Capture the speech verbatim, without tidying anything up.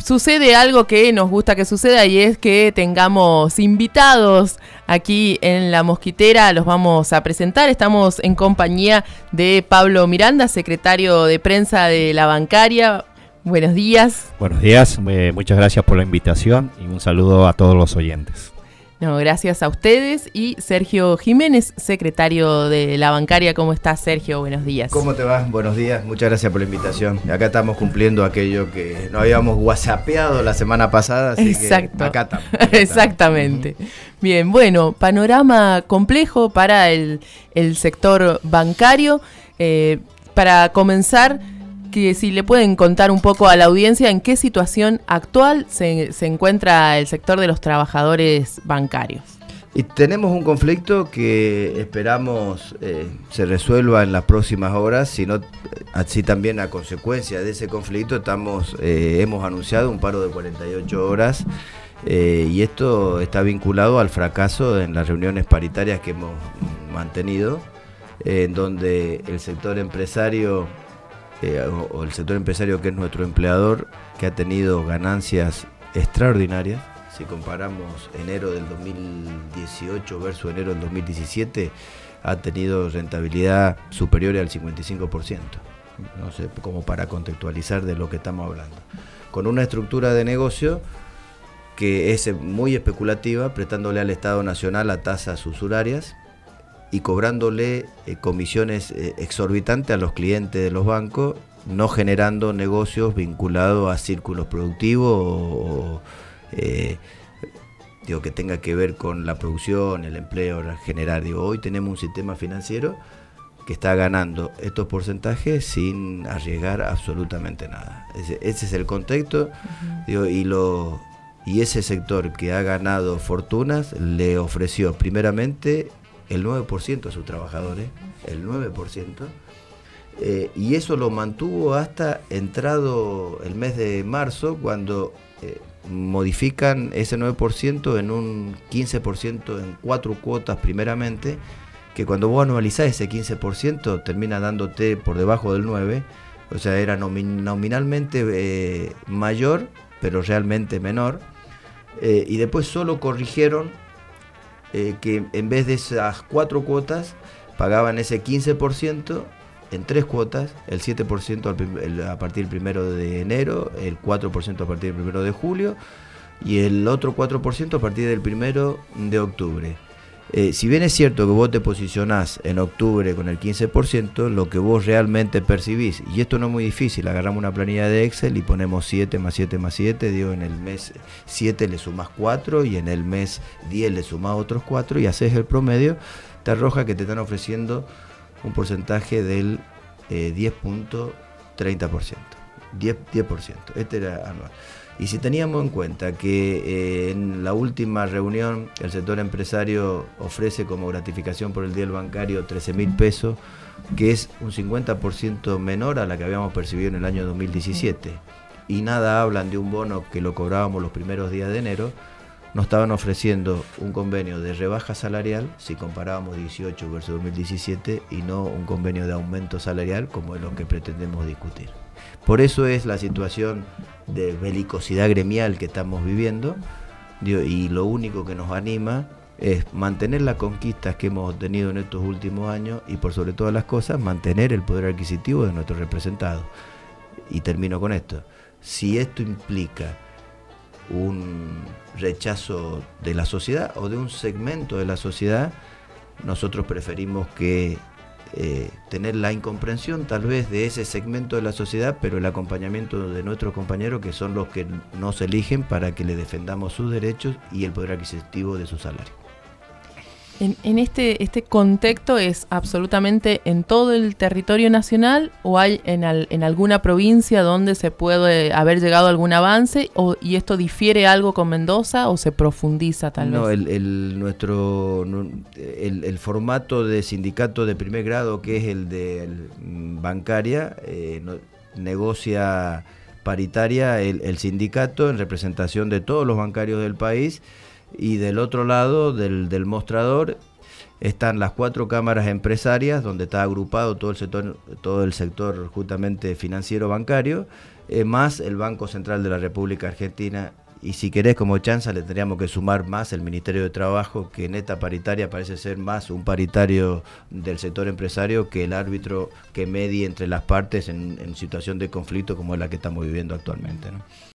sucede algo que nos gusta que suceda y es que tengamos invitados aquí en La Mosquitera. Los vamos a presentar. Estamos en compañía de Pablo Miranda, secretario de prensa de La Bancaria. Buenos días. Buenos días, eh, muchas gracias por la invitación y un saludo a todos los oyentes. No, gracias a ustedes. Y Sergio Jiménez, secretario de La Bancaria. ¿Cómo estás, Sergio? Buenos días. ¿Cómo te va? Buenos días, muchas gracias por la invitación. Acá estamos cumpliendo aquello que nos habíamos whatsappeado la semana pasada, así Exacto. que acá estamos. Acá Exactamente. Estamos. Bien, bueno, panorama complejo para el, el sector bancario. Eh, para comenzar, que si le pueden contar un poco a la audiencia en qué situación actual se, se encuentra el sector de los trabajadores bancarios. Y tenemos un conflicto que esperamos eh, se resuelva en las próximas horas, sino así también a consecuencia de ese conflicto estamos eh, hemos anunciado un paro de cuarenta y ocho horas eh, y esto está vinculado al fracaso en las reuniones paritarias que hemos mantenido, eh, en donde el sector empresario Eh, o, o el sector empresario, que es nuestro empleador, que ha tenido ganancias extraordinarias. Si comparamos enero del dos mil dieciocho versus enero del dos mil diecisiete, ha tenido rentabilidad superior al cincuenta y cinco por ciento, no sé, como para contextualizar de lo que estamos hablando, con una estructura de negocio que es muy especulativa, prestándole al Estado Nacional a tasas usurarias y cobrándole eh, comisiones eh, exorbitantes a los clientes de los bancos, no generando negocios vinculados a círculos productivos o, o eh, digo, que tenga que ver con la producción, el empleo, generar. Digo, hoy tenemos un sistema financiero que está ganando estos porcentajes sin arriesgar absolutamente nada. Ese, ese es el contexto. Uh-huh. Digo, y lo y ese sector que ha ganado fortunas le ofreció primeramente el nueve por ciento a sus trabajadores, el nueve por ciento, eh, y eso lo mantuvo hasta entrado el mes de marzo, cuando eh, modifican ese nueve por ciento en un quince por ciento en cuatro cuotas primeramente, que cuando vos anualizás ese quince por ciento termina dándote por debajo del nueve por ciento, o sea, era nomin- nominalmente eh, mayor, pero realmente menor, eh, y después solo corrigieron Eh, que en vez de esas cuatro cuotas pagaban ese quince por ciento en tres cuotas, el siete por ciento al prim- el, a partir del primero de enero, el cuatro por ciento a partir del primero de julio y el otro cuatro por ciento a partir del primero de octubre. Eh, si bien es cierto que vos te posicionás en octubre con el quince por ciento, lo que vos realmente percibís, y esto no es muy difícil, agarramos una planilla de Excel y ponemos siete más siete más siete, digo, en el mes siete le sumás cuatro y en el mes diez le sumás otros cuatro y haces el promedio, te arroja que te están ofreciendo un porcentaje del eh, diez punto treinta por ciento. diez por ciento, este era anual. Y si teníamos en cuenta que eh, en la última reunión el sector empresario ofrece como gratificación por el día del bancario trece mil pesos, que es un cincuenta por ciento menor a la que habíamos percibido en el año dos mil diecisiete, y nada hablan de un bono que lo cobrábamos los primeros días de enero, nos estaban ofreciendo un convenio de rebaja salarial, si comparábamos dieciocho versus dos mil diecisiete, y no un convenio de aumento salarial como es lo que pretendemos discutir. Por eso es la situación de belicosidad gremial que estamos viviendo, y lo único que nos anima es mantener las conquistas que hemos tenido en estos últimos años y, por sobre todas las cosas, mantener el poder adquisitivo de nuestros representados. Y termino con esto. Si esto implica un rechazo de la sociedad o de un segmento de la sociedad, nosotros preferimos que Eh, tener la incomprensión tal vez de ese segmento de la sociedad, pero el acompañamiento de nuestros compañeros, que son los que nos eligen para que le defendamos sus derechos y el poder adquisitivo de su salario. En, en este, este contexto, ¿es absolutamente en todo el territorio nacional o hay en, al, en alguna provincia donde se puede haber llegado a algún avance, o, y esto difiere algo con Mendoza o se profundiza tal no, vez? No, el, el, nuestro, el, el formato de sindicato de primer grado, que es el de el bancaria, eh, no, negocia paritaria el, el sindicato en representación de todos los bancarios del país. Y del otro lado del, del mostrador están las cuatro cámaras empresarias, donde está agrupado todo el sector, todo el sector justamente financiero bancario, eh, más el Banco Central de la República Argentina. Y si querés, como chanza, le tendríamos que sumar más el Ministerio de Trabajo, que en esta paritaria parece ser más un paritario del sector empresario que el árbitro que medie entre las partes en, en situación de conflicto como es la que estamos viviendo actualmente, ¿no?